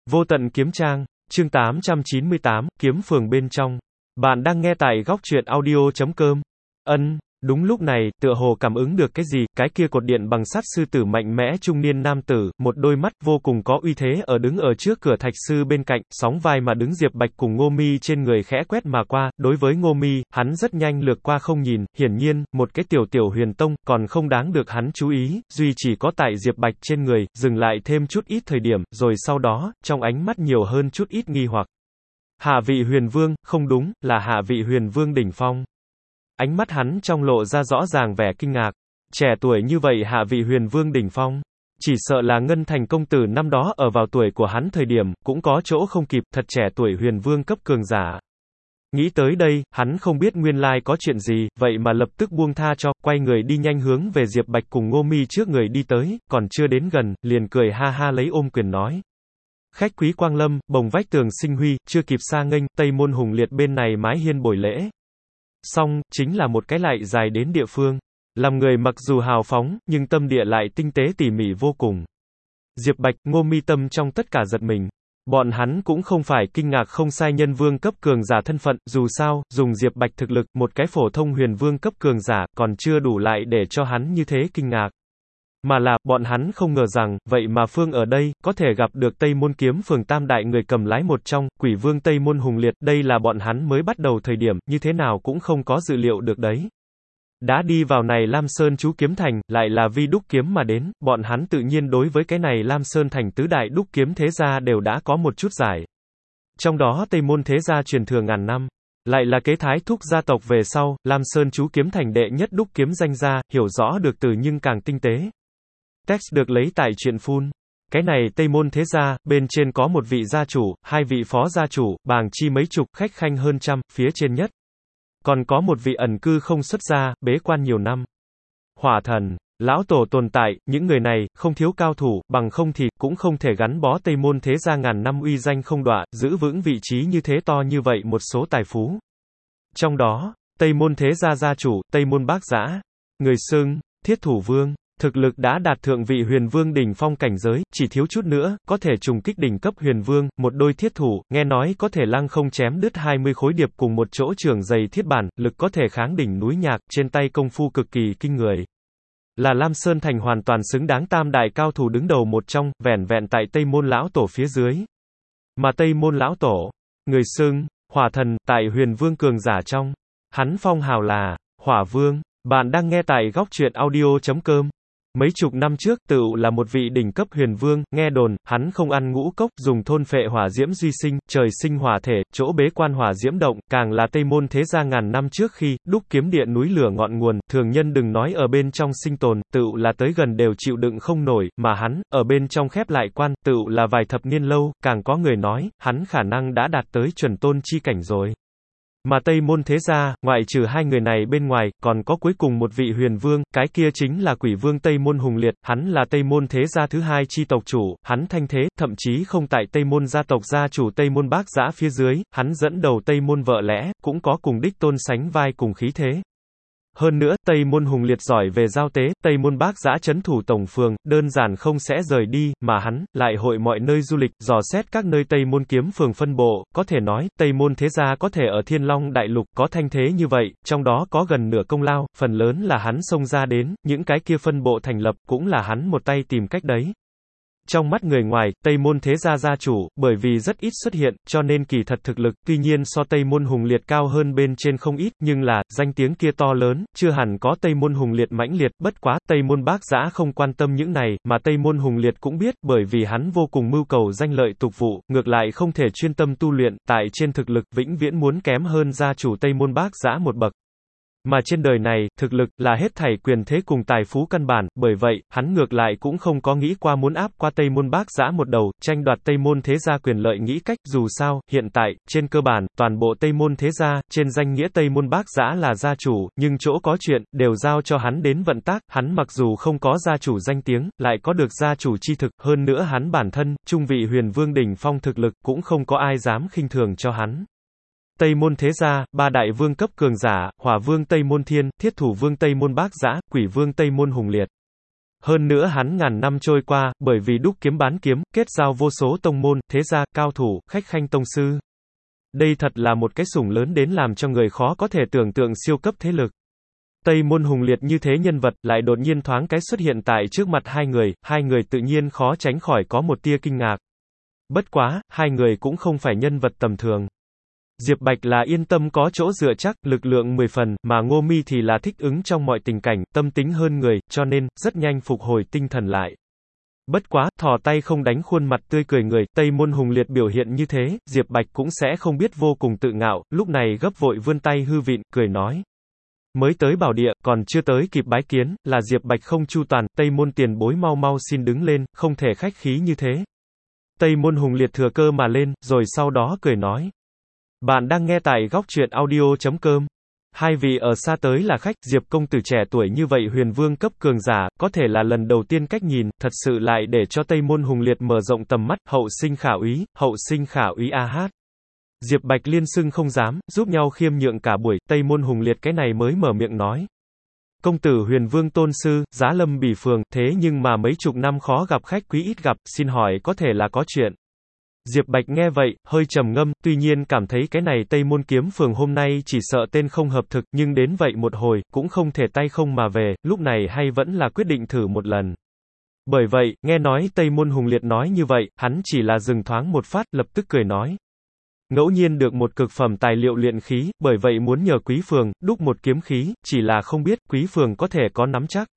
Vô tận kiếm trang, chương 898, kiếm phường bên trong. Bạn đang nghe tại góc truyện audio.com. Đúng lúc này, tựa hồ cảm ứng được cái gì, cái kia cột điện bằng sắt sư tử mạnh mẽ trung niên nam tử, một đôi mắt vô cùng có uy thế đứng ở trước cửa thạch sư bên cạnh, sóng vai mà đứng Diệp Bạch cùng Ngô Mi trên người khẽ quét mà qua, đối với Ngô Mi, hắn rất nhanh lược qua không nhìn, hiển nhiên, một cái tiểu huyền tông, còn không đáng được hắn chú ý, duy chỉ có tại Diệp Bạch trên người, dừng lại thêm chút ít thời điểm, rồi sau đó, trong ánh mắt nhiều hơn chút ít nghi hoặc. Hạ vị huyền vương, không đúng, là hạ vị huyền vương đỉnh phong. Ánh mắt hắn trong lộ ra rõ ràng vẻ kinh ngạc. Trẻ tuổi như vậy hạ vị huyền vương đỉnh phong. Chỉ sợ là Ngân Thành công tử năm đó ở vào tuổi của hắn thời điểm, cũng có chỗ không kịp, thật trẻ tuổi huyền vương cấp cường giả. Nghĩ tới đây, hắn không biết nguyên lai có chuyện gì, vậy mà lập tức buông tha cho, quay người đi nhanh hướng về Diệp Bạch cùng Ngô Mi trước người đi tới, còn chưa đến gần, liền cười ha ha lấy ôm quyền nói. Khách quý quang lâm, bồng vách tường sinh huy, chưa kịp xa nghênh, Tây Môn Hùng Liệt bên này mái hiên bồi lễ. Xong, chính là một cái lại dài đến địa phương. Làm người mặc dù hào phóng, nhưng tâm địa lại tinh tế tỉ mỉ vô cùng. Diệp Bạch, Ngô Mi tâm trong tất cả giật mình. Bọn hắn cũng không phải kinh ngạc không sai nhân vương cấp cường giả thân phận, dù sao, dùng Diệp Bạch thực lực, một cái phổ thông huyền vương cấp cường giả, còn chưa đủ lại để cho hắn như thế kinh ngạc. Mà là, bọn hắn không ngờ rằng, vậy mà Phương ở đây, có thể gặp được Tây Môn kiếm phường tam đại người cầm lái một trong, quỷ vương Tây Môn Hùng Liệt, đây là bọn hắn mới bắt đầu thời điểm, như thế nào cũng không có dự liệu được đấy. Đã đi vào này Lam Sơn chú kiếm thành, lại là vì đúc kiếm mà đến, bọn hắn tự nhiên đối với cái này Lam Sơn thành tứ đại đúc kiếm thế gia đều đã có một chút giải. Trong đó Tây Môn thế gia truyền thừa ngàn năm. Lại là kế thái thúc gia tộc về sau, Lam Sơn chú kiếm thành đệ nhất đúc kiếm danh gia, hiểu rõ được từ nhưng càng tinh tế. Text được lấy tại truyện phun. Cái này Tây Môn thế gia, bên trên có một vị gia chủ, hai vị phó gia chủ, bàng chi mấy chục, khách khanh hơn trăm, phía trên nhất. Còn có một vị ẩn cư không xuất gia, bế quan nhiều năm. Hỏa thần, lão tổ tồn tại, những người này, không thiếu cao thủ, bằng không thì, cũng không thể gắn bó Tây Môn thế gia ngàn năm uy danh không đọa, giữ vững vị trí như thế to như vậy một số tài phú. Trong đó, Tây Môn thế gia gia chủ, Tây Môn Bác Giã, người xưng, Thiết Thủ Vương. Thực lực đã đạt thượng vị huyền vương đỉnh phong cảnh giới, chỉ thiếu chút nữa, có thể trùng kích đỉnh cấp huyền vương, một đôi thiết thủ, nghe nói có thể lăng không chém đứt 20 khối điệp cùng một chỗ trường dày thiết bản, lực có thể kháng đỉnh núi nhạc, trên tay công phu cực kỳ kinh người. Là Lam Sơn thành hoàn toàn xứng đáng tam đại cao thủ đứng đầu một trong, vẻn vẹn tại Tây Môn lão tổ phía dưới. Mà Tây Môn lão tổ, người xưng, hỏa thần, tại huyền vương cường giả trong, hắn phong hào là, hỏa vương, bạn đang nghe tại góc truyện audio.com. Mấy chục năm trước, tựu là một vị đỉnh cấp huyền vương, nghe đồn, hắn không ăn ngũ cốc, dùng thôn phệ hỏa diễm duy sinh, trời sinh hỏa thể, chỗ bế quan hỏa diễm động, càng là Tây Môn thế gia ngàn năm trước khi, đúc kiếm địa núi lửa ngọn nguồn, thường nhân đừng nói ở bên trong sinh tồn, tựu là tới gần đều chịu đựng không nổi, mà hắn, ở bên trong khép lại quan, tựu là vài thập niên lâu, càng có người nói, hắn khả năng đã đạt tới chuẩn tôn chi cảnh rồi. Mà Tây Môn thế gia, ngoại trừ hai người này bên ngoài, còn có cuối cùng một vị huyền vương, cái kia chính là quỷ vương Tây Môn Hùng Liệt, hắn là Tây Môn thế gia thứ hai chi tộc chủ, hắn thanh thế, thậm chí không tại Tây Môn gia tộc gia chủ Tây Môn Bác Giã phía dưới, hắn dẫn đầu Tây Môn vợ lẽ, cũng có cùng đích tôn sánh vai cùng khí thế. Hơn nữa, Tây Môn Hùng Liệt giỏi về giao tế, Tây Môn Bác Giã trấn thủ tổng phường, đơn giản không sẽ rời đi, mà hắn, lại hội mọi nơi du lịch, dò xét các nơi Tây Môn kiếm phường phân bộ, có thể nói, Tây Môn thế gia có thể ở Thiên Long Đại Lục, có thanh thế như vậy, trong đó có gần nửa công lao, phần lớn là hắn xông ra đến, những cái kia phân bộ thành lập, cũng là hắn một tay tìm cách đấy. Trong mắt người ngoài, Tây Môn thế gia gia chủ, bởi vì rất ít xuất hiện, cho nên kỳ thật thực lực, tuy nhiên so Tây Môn Hùng Liệt cao hơn bên trên không ít, nhưng là, danh tiếng kia to lớn, chưa hẳn có Tây Môn Hùng Liệt mãnh liệt, bất quá, Tây Môn Bác Giã không quan tâm những này, mà Tây Môn Hùng Liệt cũng biết, bởi vì hắn vô cùng mưu cầu danh lợi tục vụ, ngược lại không thể chuyên tâm tu luyện, tại trên thực lực, vĩnh viễn muốn kém hơn gia chủ Tây Môn Bác Giã một bậc. Mà trên đời này, thực lực, là hết thảy quyền thế cùng tài phú căn bản, bởi vậy, hắn ngược lại cũng không có nghĩ qua muốn áp qua Tây Môn Bác Giã một đầu, tranh đoạt Tây Môn thế gia quyền lợi nghĩ cách, dù sao, hiện tại, trên cơ bản, toàn bộ Tây Môn thế gia, trên danh nghĩa Tây Môn Bác Giã là gia chủ, nhưng chỗ có chuyện, đều giao cho hắn đến vận tác, hắn mặc dù không có gia chủ danh tiếng, lại có được gia chủ chi thực, hơn nữa hắn bản thân, trung vị huyền vương đỉnh phong thực lực, cũng không có ai dám khinh thường cho hắn. Tây Môn thế gia, ba đại vương cấp cường giả, Hỏa vương Tây Môn Thiên, Thiết Thủ vương Tây Môn Bác Giã, Quỷ vương Tây Môn Hùng Liệt. Hơn nữa hắn ngàn năm trôi qua, bởi vì đúc kiếm bán kiếm, kết giao vô số tông môn, thế gia, cao thủ, khách khanh tông sư. Đây thật là một cái sủng lớn đến làm cho người khó có thể tưởng tượng siêu cấp thế lực. Tây Môn Hùng Liệt như thế nhân vật, lại đột nhiên thoáng cái xuất hiện tại trước mặt hai người tự nhiên khó tránh khỏi có một tia kinh ngạc. Bất quá, hai người cũng không phải nhân vật tầm thường. Diệp Bạch là yên tâm có chỗ dựa chắc, lực lượng 10 phần, mà Ngô Mi thì là thích ứng trong mọi tình cảnh, tâm tính hơn người, cho nên, rất nhanh phục hồi tinh thần lại. Bất quá, thò tay không đánh khuôn mặt tươi cười người, Tây Môn Hùng Liệt biểu hiện như thế, Diệp Bạch cũng sẽ không biết vô cùng tự ngạo, lúc này gấp vội vươn tay hư vịn, cười nói. Mới tới bảo địa, còn chưa tới kịp bái kiến, là Diệp Bạch không chu toàn, Tây Môn tiền bối mau mau xin đứng lên, không thể khách khí như thế. Tây Môn Hùng Liệt thừa cơ mà lên, rồi sau đó cười nói. Bạn đang nghe tại góc truyện audio.com. Hai vị ở xa tới là khách, Diệp công tử trẻ tuổi như vậy huyền vương cấp cường giả, có thể là lần đầu tiên cách nhìn, thật sự lại để cho Tây Môn Hùng Liệt mở rộng tầm mắt, hậu sinh khả úy a hát. Diệp Bạch liên xưng không dám, giúp nhau khiêm nhượng cả buổi, Tây Môn Hùng Liệt cái này mới mở miệng nói. Công tử huyền vương tôn sư, giá lâm bỉ phường, thế nhưng mà mấy chục năm khó gặp khách quý ít gặp, xin hỏi có thể là có chuyện. Diệp Bạch nghe vậy, hơi trầm ngâm, tuy nhiên cảm thấy cái này Tây Môn kiếm phường hôm nay chỉ sợ tên không hợp thực, nhưng đến vậy một hồi, cũng không thể tay không mà về, lúc này hay vẫn là quyết định thử một lần. Bởi vậy, nghe nói Tây Môn Hùng Liệt nói như vậy, hắn chỉ là dừng thoáng một phát, lập tức cười nói. Ngẫu nhiên được một cực phẩm tài liệu luyện khí, bởi vậy muốn nhờ quý phường, đúc một kiếm khí, chỉ là không biết, quý phường có thể có nắm chắc.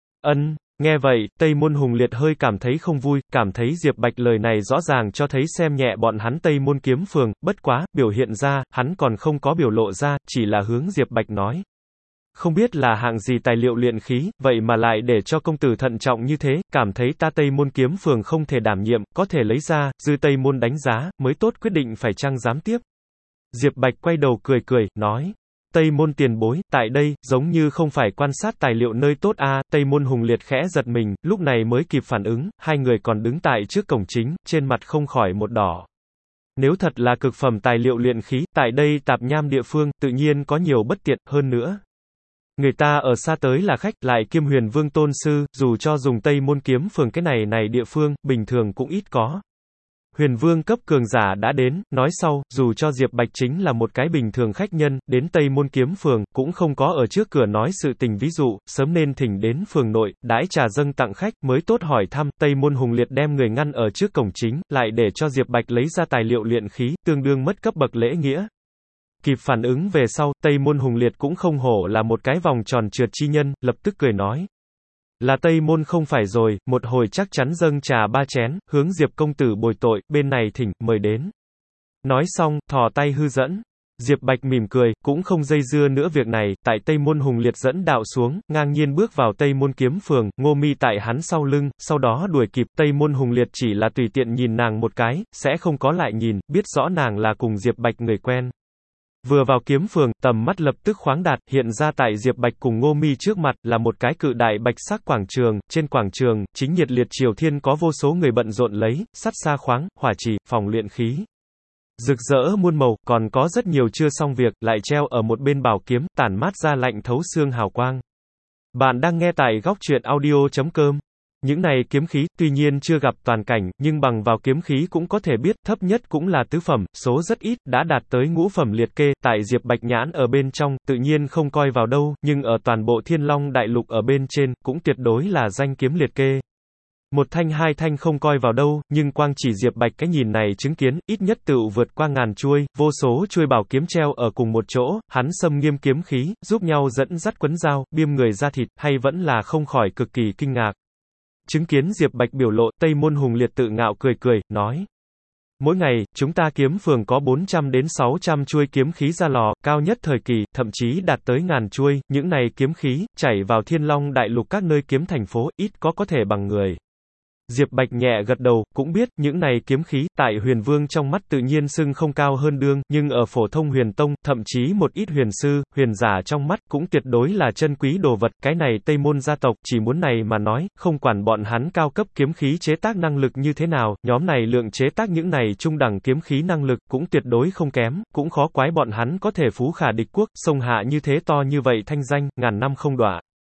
Nghe vậy, Tây Môn Hùng Liệt hơi cảm thấy không vui, cảm thấy Diệp Bạch lời này rõ ràng cho thấy xem nhẹ bọn hắn Tây Môn kiếm phường, bất quá, biểu hiện ra, hắn còn không có biểu lộ ra, chỉ là hướng Diệp Bạch nói. Không biết là hạng gì tài liệu luyện khí, vậy mà lại để cho công tử thận trọng như thế, cảm thấy ta Tây Môn kiếm phường không thể đảm nhiệm, có thể lấy ra, dư Tây Môn đánh giá, mới tốt quyết định phải chăng dám tiếp. Diệp Bạch quay đầu cười, nói. Tây Môn tiền bối, tại đây, giống như không phải quan sát tài liệu nơi tốt a. Tây Môn Hùng Liệt khẽ giật mình, lúc này mới kịp phản ứng, hai người còn đứng tại trước cổng chính, trên mặt không khỏi một đỏ. Nếu thật là cực phẩm tài liệu luyện khí, tại đây tạp nham địa phương, tự nhiên có nhiều bất tiện, hơn nữa. Người ta ở xa tới là khách, lại kiêm huyền vương tôn sư, dù cho dùng Tây Môn kiếm phường cái này địa phương, bình thường cũng ít có. Huyền vương cấp cường giả đã đến, nói sau, dù cho Diệp Bạch chính là một cái bình thường khách nhân, đến Tây Môn kiếm phường, cũng không có ở trước cửa nói sự tình ví dụ, sớm nên thỉnh đến phường nội, đãi trà dâng tặng khách, mới tốt hỏi thăm, Tây Môn Hùng Liệt đem người ngăn ở trước cổng chính, lại để cho Diệp Bạch lấy ra tài liệu luyện khí, tương đương mất cấp bậc lễ nghĩa. Kịp phản ứng về sau, Tây Môn Hùng Liệt cũng không hổ là một cái vòng tròn trượt chi nhân, lập tức cười nói. Là Tây Môn không phải rồi, một hồi chắc chắn dâng trà 3 chén, hướng Diệp công tử bồi tội, bên này thỉnh, mời đến. Nói xong, thò tay hư dẫn. Diệp Bạch mỉm cười, cũng không dây dưa nữa việc này, tại Tây Môn Hùng Liệt dẫn đạo xuống, ngang nhiên bước vào Tây Môn kiếm phường, Ngô Mi tại hắn sau lưng, sau đó đuổi kịp, Tây Môn Hùng Liệt chỉ là tùy tiện nhìn nàng một cái, sẽ không có lại nhìn, biết rõ nàng là cùng Diệp Bạch người quen. Vừa vào kiếm phường, tầm mắt lập tức khoáng đạt, hiện ra tại Diệp Bạch cùng Ngô Mi trước mặt, là một cái cự đại bạch sắc quảng trường, trên quảng trường, chính nhiệt liệt triều thiên có vô số người bận rộn lấy, sắt xa khoáng, hỏa trì, phòng luyện khí. Rực rỡ muôn màu, còn có rất nhiều chưa xong việc, lại treo ở một bên bảo kiếm, tản mát ra lạnh thấu xương hào quang. Bạn đang nghe tại góc truyện audio.com. Những này kiếm khí, tuy nhiên chưa gặp toàn cảnh, nhưng bằng vào kiếm khí cũng có thể biết, thấp nhất cũng là tứ phẩm, số rất ít, đã đạt tới ngũ phẩm liệt kê, tại Diệp Bạch nhãn ở bên trong, tự nhiên không coi vào đâu, nhưng ở toàn bộ Thiên Long Đại Lục ở bên trên, cũng tuyệt đối là danh kiếm liệt kê. Một thanh hai thanh không coi vào đâu, nhưng quang chỉ Diệp Bạch cái nhìn này chứng kiến, ít nhất tựu vượt qua ngàn chuôi, vô số chuôi bảo kiếm treo ở cùng một chỗ, hắn xâm nghiêm kiếm khí, giúp nhau dẫn dắt quấn dao, biêm người ra thịt, hay vẫn là không khỏi cực kỳ kinh ngạc. Chứng kiến Diệp Bạch biểu lộ, Tây Môn Hùng Liệt tự ngạo cười, nói. Mỗi ngày, chúng ta kiếm phường có 400 đến 600 chuôi kiếm khí ra lò, cao nhất thời kỳ, thậm chí đạt tới 1000 chuôi, những này kiếm khí, chảy vào Thiên Long Đại Lục các nơi kiếm thành phố, ít có thể bằng người. Diệp Bạch nhẹ gật đầu, cũng biết, những này kiếm khí, tại huyền vương trong mắt tự nhiên xưng không cao hơn đương, nhưng ở phổ thông huyền tông, thậm chí một ít huyền sư, huyền giả trong mắt, cũng tuyệt đối là chân quý đồ vật, cái này Tây Môn gia tộc, chỉ muốn này mà nói, không quản bọn hắn cao cấp kiếm khí chế tác năng lực như thế nào, nhóm này lượng chế tác những này trung đẳng kiếm khí năng lực, cũng tuyệt đối không kém, cũng khó quái bọn hắn có thể phú khả địch quốc, sông hạ như thế to như vậy thanh danh, ngàn năm không đọa.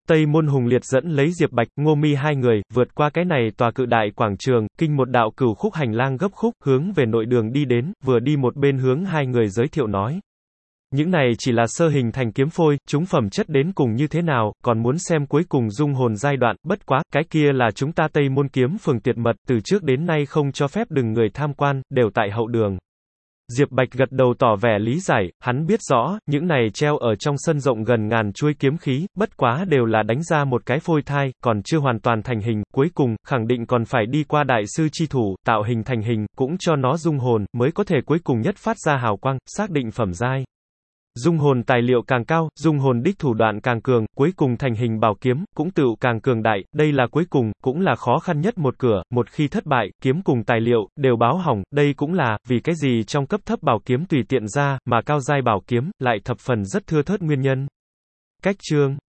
Tây Môn Hùng Liệt dẫn lấy Diệp Bạch, Ngô Mi hai người, vượt qua cái này tòa cự đại quảng trường, kinh một đạo cửu khúc hành lang gấp khúc, hướng về nội đường đi đến, vừa đi một bên hướng hai người giới thiệu nói. Những này chỉ là sơ hình thành kiếm phôi, chúng phẩm chất đến cùng như thế nào, còn muốn xem cuối cùng dung hồn giai đoạn, bất quá, cái kia là chúng ta Tây Môn kiếm phường tuyệt mật, từ trước đến nay không cho phép đừng người tham quan, đều tại hậu đường. Diệp Bạch gật đầu tỏ vẻ lý giải, hắn biết rõ, những này treo ở trong sân rộng gần ngàn chuôi kiếm khí, bất quá đều là đánh ra một cái phôi thai, còn chưa hoàn toàn thành hình, cuối cùng, khẳng định còn phải đi qua đại sư chi thủ, tạo hình thành hình, cũng cho nó dung hồn, mới có thể cuối cùng nhất phát ra hào quang, xác định phẩm giai. Dung hồn tài liệu càng cao, dung hồn đích thủ đoạn càng cường, cuối cùng thành hình bảo kiếm, cũng tựu càng cường đại, đây là cuối cùng, cũng là khó khăn nhất một cửa, một khi thất bại, kiếm cùng tài liệu, đều báo hỏng, đây cũng là, vì cái gì trong cấp thấp bảo kiếm tùy tiện ra, mà cao giai bảo kiếm, lại thập phần rất thưa thớt nguyên nhân. Cách chương